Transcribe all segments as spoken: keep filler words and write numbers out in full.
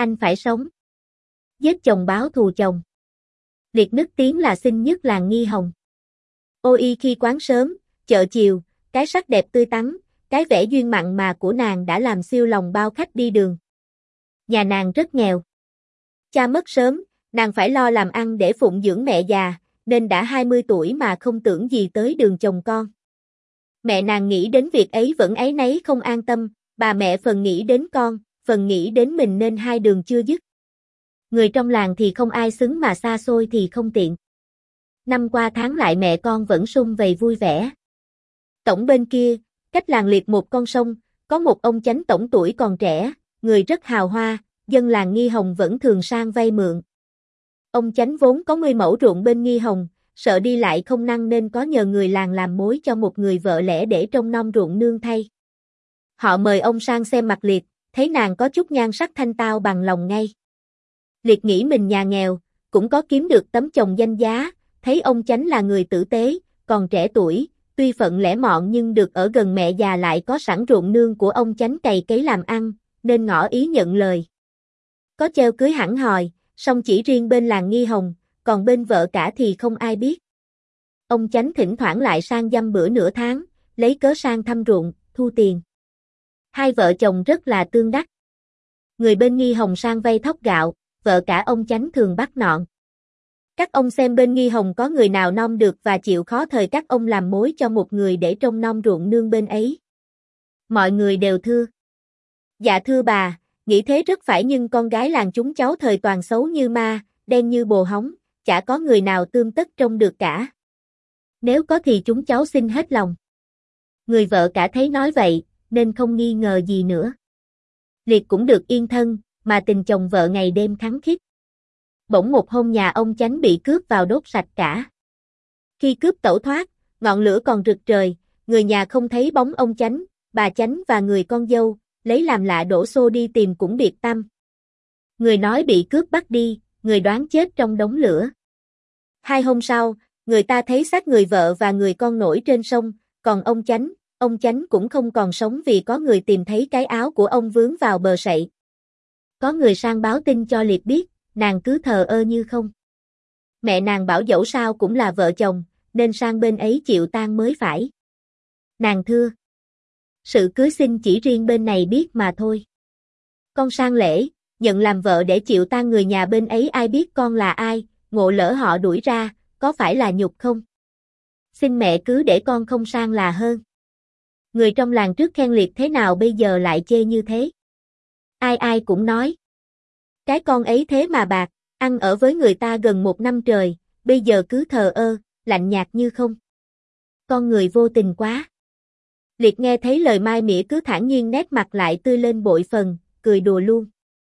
anh phải sống. Giết chồng báo thù chồng. Liệt nức tiếng là xinh nhất làng Nghi Hồng. Ôi khi quán sớm, chợ chiều, cái sắc đẹp tươi tắn, cái vẻ duyên mặn mà của nàng đã làm siêu lòng bao khách đi đường. Nhà nàng rất nghèo. Cha mất sớm, nàng phải lo làm ăn để phụng dưỡng mẹ già, nên đã hai mươi tuổi mà không tưởng gì tới đường chồng con. Mẹ nàng nghĩ đến việc ấy vẫn áy náy không an tâm, bà mẹ phần nghĩ đến con, phần nghĩ đến mình nên hai đường chưa dứt. Người trong làng thì không ai xứng mà xa xôi thì không tiện. Năm qua tháng lại mẹ con vẫn sum vầy vui vẻ. Tổng bên kia, cách làng liệt một con sông, có một ông chánh tổng tuổi còn trẻ, người rất hào hoa, dân làng Nghi Hồng vẫn thường sang vay mượn. Ông chánh vốn có mươi mẫu ruộng bên Nghi Hồng, sợ đi lại không năng nên có nhờ người làng làm mối cho một người vợ lẽ để trông nom ruộng nương thay. Họ mời ông sang xem mặt Liệt, thấy nàng có chút nhan sắc thanh tao bằng lòng ngay. Liệt nghĩ mình nhà nghèo, cũng có kiếm được tấm chồng danh giá, thấy ông chánh là người tử tế, còn trẻ tuổi, tuy phận lẻ mọn nhưng được ở gần mẹ già lại có sẵn ruộng nương của ông chánh cày cấy làm ăn, nên ngỏ ý nhận lời. Có treo cưới hẳn hòi, song chỉ riêng bên làng Nghi Hồng, còn bên vợ cả thì không ai biết. Ông chánh thỉnh thoảng lại sang dăm bữa nửa tháng, lấy cớ sang thăm ruộng, thu tiền. Hai vợ chồng rất là tương đắc. Người bên Nghi Hồng sang vay thóc gạo, vợ cả ông chánh thường bắt nọn. Các ông xem bên Nghi Hồng có người nào nom được và chịu khó thời các ông làm mối cho một người để trông nom ruộng nương bên ấy. Mọi người đều thưa. Dạ thưa bà, nghĩ thế rất phải nhưng con gái làng chúng cháu thời toàn xấu như ma, đen như bồ hóng, chả có người nào tươm tất trông được cả. Nếu có thì chúng cháu xin hết lòng. Người vợ cả thấy nói vậy, nên không nghi ngờ gì nữa. Liệt cũng được yên thân, mà tình chồng vợ ngày đêm khăng khít. Bỗng một hôm nhà ông chánh bị cướp vào đốt sạch cả. Khi cướp tẩu thoát, ngọn lửa còn rực trời, người nhà không thấy bóng ông chánh, bà chánh và người con dâu, lấy làm lạ đổ xô đi tìm cũng biệt tăm. Người nói bị cướp bắt đi, người đoán chết trong đống lửa. Hai hôm sau, người ta thấy xác người vợ và người con nổi trên sông, còn ông chánh, ông chánh cũng không còn sống vì có người tìm thấy cái áo của ông vướng vào bờ sậy. Có người sang báo tin cho Liệt biết, nàng cứ thờ ơ như không. Mẹ nàng bảo dẫu sao cũng là vợ chồng, nên sang bên ấy chịu tang mới phải. Nàng thưa. Sự cưới xin chỉ riêng bên này biết mà thôi. Con sang lễ, nhận làm vợ để chịu tang người nhà bên ấy ai biết con là ai, ngộ lỡ họ đuổi ra, có phải là nhục không? Xin mẹ cứ để con không sang là hơn. Người trong làng trước khen Liệt thế nào bây giờ lại chê như thế. Ai ai cũng nói. Cái con ấy thế mà bạc, ăn ở với người ta gần một năm trời, bây giờ cứ thờ ơ, lạnh nhạt như không. Con người vô tình quá. Liệt nghe thấy lời mai mỉa cứ thản nhiên nét mặt lại tươi lên bội phần, cười đùa luôn.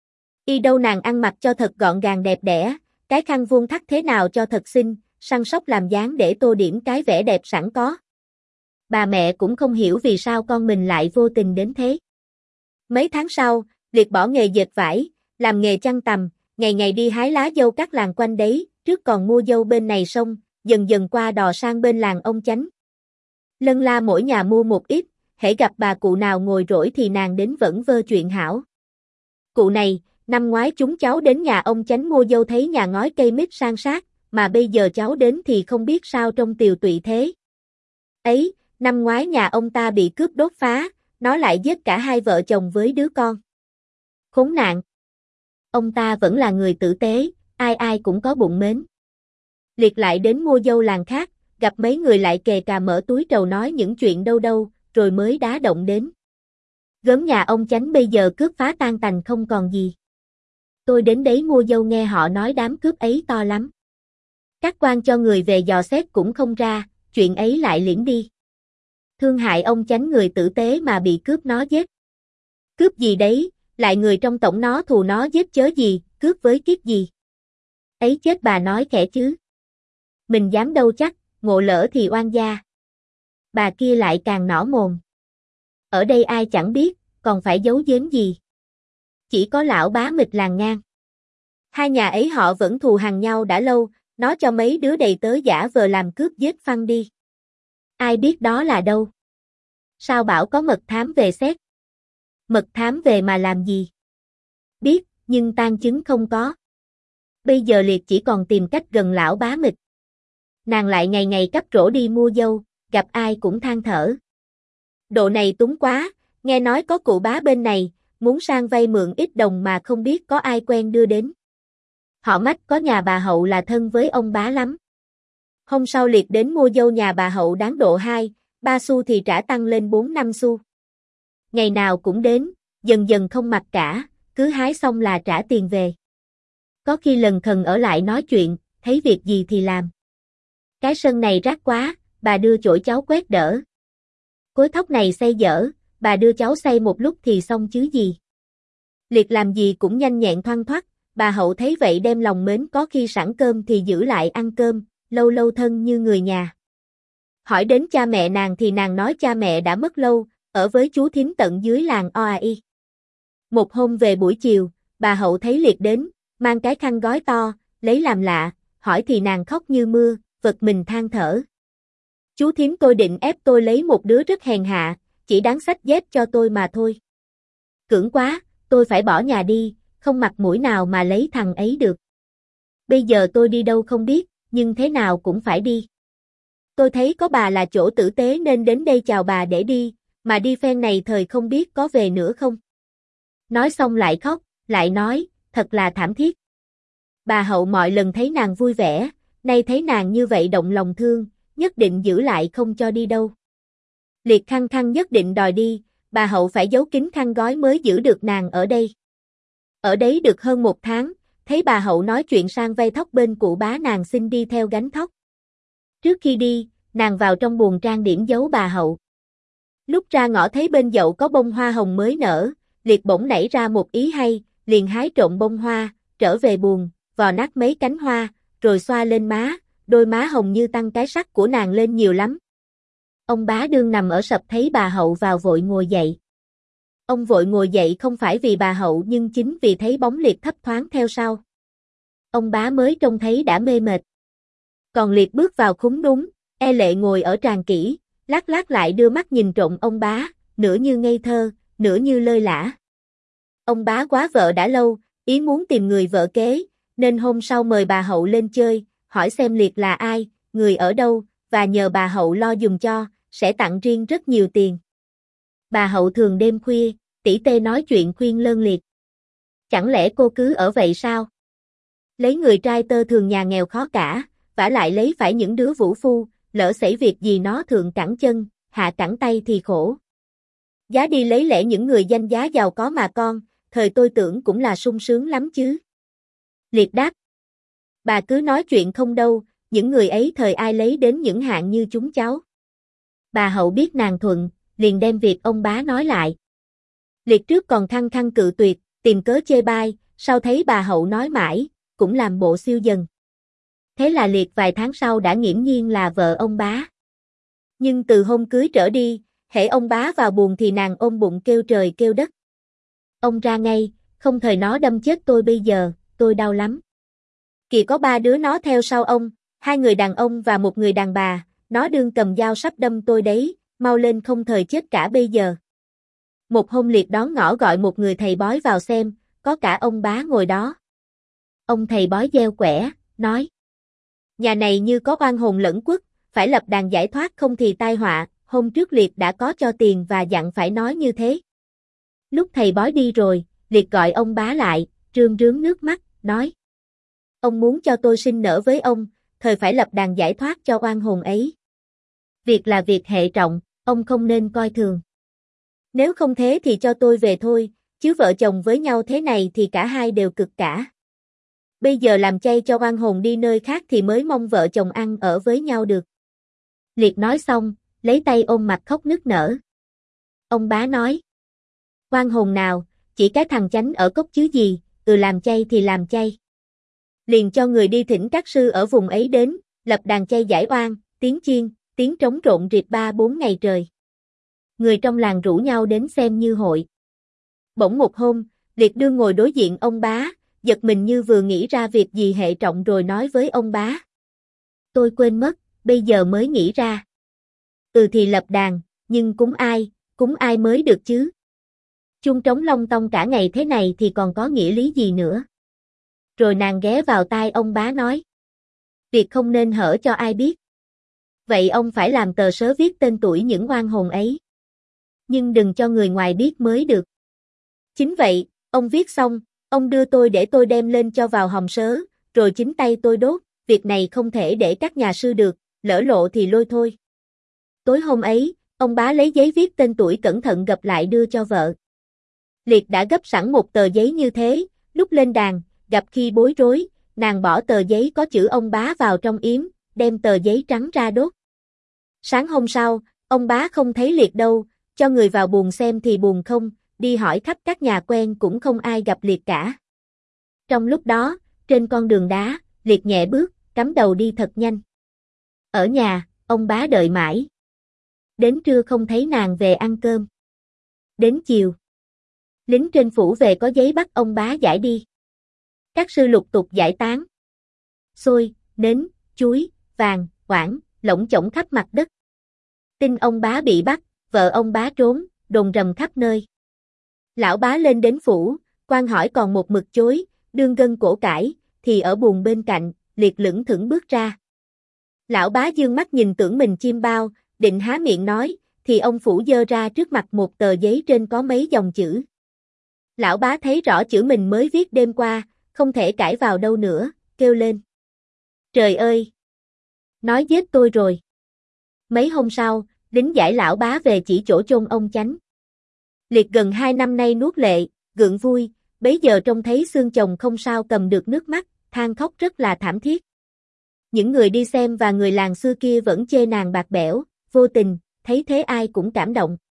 Y đâu nàng ăn mặc cho thật gọn gàng đẹp đẽ, cái khăn vuông thắt thế nào cho thật xinh, săn sóc làm dáng để tô điểm cái vẻ đẹp sẵn có. Bà mẹ cũng không hiểu vì sao con mình lại vô tình đến thế. Mấy tháng sau, Liệt bỏ nghề dệt vải, làm nghề chăn tằm, ngày ngày đi hái lá dâu các làng quanh đấy, trước còn mua dâu bên này sông, dần dần qua đò sang bên làng ông chánh. Lân la mỗi nhà mua một ít, hễ gặp bà cụ nào ngồi rỗi thì nàng đến vẫn vơ chuyện hảo. Cụ này, năm ngoái chúng cháu đến nhà ông chánh mua dâu thấy nhà ngói cây mít san sát, mà bây giờ cháu đến thì không biết sao trông tiều tụy thế. Ấy, năm ngoái nhà ông ta bị cướp đốt phá, nó lại giết cả hai vợ chồng với đứa con. Khốn nạn. Ông ta vẫn là người tử tế, ai ai cũng có bụng mến. Liệt lại đến mua dâu làng khác, gặp mấy người lại kề cà mở túi trầu nói những chuyện đâu đâu, rồi mới đá động đến. Gớm nhà ông chánh bây giờ cướp phá tan tành không còn gì. Tôi đến đấy mua dâu nghe họ nói đám cướp ấy to lắm. Các quan cho người về dò xét cũng không ra, chuyện ấy lại liễn đi. Thương hại ông chánh người tử tế mà bị cướp nó giết. Cướp gì đấy, lại người trong tổng nó thù nó giết chớ gì, cướp với kiếp gì. Ấy chết bà nói khẽ chứ. Mình dám đâu chắc, ngộ lỡ thì oan gia. Bà kia lại càng nỏ mồm. Ở đây ai chẳng biết, còn phải giấu giếm gì. Chỉ có lão bá mịch làng ngang. Hai nhà ấy họ vẫn thù hằn nhau đã lâu, nó cho mấy đứa đầy tớ giả vờ làm cướp giết phăng đi. Ai biết đó là đâu? Sao bảo có mật thám về xét? Mật thám về mà làm gì? Biết, nhưng tang chứng không có. Bây giờ Liệt chỉ còn tìm cách gần lão bá mịch. Nàng lại ngày ngày cắp rổ đi mua dâu, gặp ai cũng than thở. Độ này túng quá, nghe nói có cụ bá bên này, muốn sang vay mượn ít đồng mà không biết có ai quen đưa đến. Họ Mách có nhà bà Hậu là thân với ông bá lắm. Hôm sau Liệt đến mua dâu nhà bà Hậu đáng độ hai, ba xu thì trả tăng lên bốn năm xu. Ngày nào cũng đến, dần dần không mặc cả, cứ hái xong là trả tiền về. Có khi lần khần ở lại nói chuyện, thấy việc gì thì làm. Cái sân này rác quá, bà đưa chổi cháu quét đỡ. Cối thóc này xây dở, bà đưa cháu xây một lúc thì xong chứ gì. Liệt làm gì cũng nhanh nhẹn thoăn thoắt, bà Hậu thấy vậy đem lòng mến, có khi sẵn cơm thì giữ lại ăn cơm, lâu lâu thân như người nhà. Hỏi đến cha mẹ nàng thì nàng nói cha mẹ đã mất lâu, ở với chú thím tận dưới làng o a i. Một hôm về buổi chiều, bà Hậu thấy Liệt đến, mang cái khăn gói to, lấy làm lạ, hỏi thì nàng khóc như mưa, vật mình than thở. Chú thím tôi định ép tôi lấy một đứa rất hèn hạ, chỉ đáng xách dép cho tôi mà thôi. Cưỡng quá, tôi phải bỏ nhà đi, không mặt mũi nào mà lấy thằng ấy được. Bây giờ tôi đi đâu không biết, nhưng thế nào cũng phải đi. Tôi thấy có bà là chỗ tử tế nên đến đây chào bà để đi, mà đi phen này thời không biết có về nữa không. Nói xong lại khóc, lại nói, thật là thảm thiết. Bà Hậu mọi lần thấy nàng vui vẻ, nay thấy nàng như vậy động lòng thương, nhất định giữ lại không cho đi đâu. Liệt khăng khăng nhất định đòi đi, bà Hậu phải giấu kín khăn gói mới giữ được nàng ở đây. Ở đấy được hơn một tháng, thấy bà Hậu nói chuyện sang vay thóc bên cụ bá nàng xin đi theo gánh thóc. Trước khi đi, nàng vào trong buồng trang điểm giấu bà Hậu. Lúc ra ngõ thấy bên dậu có bông hoa hồng mới nở, Liệt bỗng nảy ra một ý hay, liền hái trộm bông hoa, trở về buồng, vò nát mấy cánh hoa, rồi xoa lên má, đôi má hồng như tăng cái sắc của nàng lên nhiều lắm. Ông bá đương nằm ở sập thấy bà Hậu vào vội ngồi dậy. Ông vội ngồi dậy không phải vì bà Hậu nhưng chính vì thấy bóng Liệt thấp thoáng theo sau. Ông bá mới trông thấy đã mê mệt. Còn Liệt bước vào khúm núm, e lệ ngồi ở tràng kỹ, lát lát lại đưa mắt nhìn trộm ông bá, nửa như ngây thơ, nửa như lơi lả. Ông bá quá vợ đã lâu, ý muốn tìm người vợ kế, nên hôm sau mời bà Hậu lên chơi, hỏi xem Liệt là ai, người ở đâu, và nhờ bà Hậu lo giùm cho, sẽ tặng riêng rất nhiều tiền. Bà Hậu thường đêm khuya, tỉ tê nói chuyện khuyên lơn Liệt. Chẳng lẽ cô cứ ở vậy sao? Lấy người trai tơ thường nhà nghèo khó cả, vả lại lấy phải những đứa vũ phu, lỡ xảy việc gì nó thượng cẳng chân, hạ cẳng tay thì khổ. Giá đi lấy lẽ những người danh giá giàu có mà con, thời tôi tưởng cũng là sung sướng lắm chứ. Liệt đáp. Bà cứ nói chuyện không đâu, những người ấy thời ai lấy đến những hạng như chúng cháu. Bà Hậu biết nàng thuận, liền đem việc ông bá nói lại. Liệt trước còn khăng khăng cự tuyệt, tìm cớ chê bai, sau thấy bà Hậu nói mãi, cũng làm bộ siêu dần. Thế là Liệt vài tháng sau đã nghiễm nhiên là vợ ông bá. Nhưng từ hôm cưới trở đi, hễ ông bá vào buồng thì nàng ôm bụng kêu trời kêu đất. Ông ra ngay, không thời nó đâm chết tôi bây giờ, tôi đau lắm. Kìa có ba đứa nó theo sau ông, hai người đàn ông và một người đàn bà, nó đương cầm dao sắp đâm tôi đấy, mau lên không thời chết cả bây giờ. Một hôm Liệt đón ngõ gọi một người thầy bói vào xem, có cả ông bá ngồi đó. Ông thầy bói gieo quẻ, nói. Nhà này như có oan hồn lẫn quất, phải lập đàn giải thoát không thì tai họa, hôm trước Liệt đã có cho tiền và dặn phải nói như thế. Lúc thầy bói đi rồi, Liệt gọi ông bá lại, rơm rớm nước mắt, nói. Ông muốn cho tôi sinh nở với ông, thời phải lập đàn giải thoát cho oan hồn ấy. Việc là việc hệ trọng, ông không nên coi thường. Nếu không thế thì cho tôi về thôi, chứ vợ chồng với nhau thế này thì cả hai đều cực cả. Bây giờ làm chay cho oan hồn đi nơi khác thì mới mong vợ chồng ăn ở với nhau được. Liệt nói xong, lấy tay ôm mặt khóc nức nở. Ông bá nói. Oan hồn nào, chỉ cái thằng chánh ở cốc chứ gì, ừ làm chay thì làm chay. Liền cho người đi thỉnh các sư ở vùng ấy đến, lập đàn chay giải oan, tiếng chiên, tiếng trống rộn rịp ba bốn ngày trời. Người trong làng rủ nhau đến xem như hội. Bỗng một hôm, Liệt đương ngồi đối diện ông bá, giật mình như vừa nghĩ ra việc gì hệ trọng rồi nói với ông bá. Tôi quên mất, bây giờ mới nghĩ ra. Ừ thì lập đàn, nhưng cúng ai, cúng ai mới được chứ? Chuông trống long tông cả ngày thế này thì còn có nghĩa lý gì nữa. Rồi nàng ghé vào tai ông bá nói. Việc không nên hở cho ai biết. Vậy ông phải làm tờ sớ viết tên tuổi những oan hồn ấy. Nhưng đừng cho người ngoài biết mới được. Chính vậy, ông viết xong, ông đưa tôi để tôi đem lên cho vào hòm sớ, rồi chính tay tôi đốt, việc này không thể để các nhà sư được, lỡ lộ thì lôi thôi. Tối hôm ấy, ông bá lấy giấy viết tên tuổi cẩn thận gập lại đưa cho vợ. Liệt đã gấp sẵn một tờ giấy như thế, lúc lên đàn, gặp khi bối rối, nàng bỏ tờ giấy có chữ ông bá vào trong yếm, đem tờ giấy trắng ra đốt. Sáng hôm sau, ông bá không thấy Liệt đâu, cho người vào buồng xem thì buồng không, đi hỏi khắp các nhà quen cũng không ai gặp Liệt cả. Trong lúc đó, trên con đường đá, Liệt nhẹ bước, cắm đầu đi thật nhanh. Ở nhà, ông bá đợi mãi. Đến trưa không thấy nàng về ăn cơm. Đến chiều, lính trên phủ về có giấy bắt ông bá giải đi. Các sư lục tục giải tán. Xôi, nến, chuối, vàng, oảng, lỗng chổng khắp mặt đất. Tin ông bá bị bắt, vợ ông bá trốn, đồn rầm khắp nơi. Lão bá lên đến phủ, quan hỏi còn một mực chối, đương gân cổ cãi, thì ở buồng bên cạnh, Liệt lững thững bước ra. Lão bá dương mắt nhìn tưởng mình chim bao, định há miệng nói, thì ông phủ dơ ra trước mặt một tờ giấy trên có mấy dòng chữ. Lão bá thấy rõ chữ mình mới viết đêm qua, không thể cãi vào đâu nữa, kêu lên. Trời ơi! Nói giết tôi rồi. Mấy hôm sau, lính giải lão bá về chỉ chỗ chôn ông Chánh. Liệt gần hai năm nay nuốt lệ, gượng vui, bấy giờ trông thấy xương chồng không sao cầm được nước mắt, than khóc rất là thảm thiết. Những người đi xem và người làng xưa kia vẫn chê nàng bạc bẽo, vô tình, thấy thế ai cũng cảm động.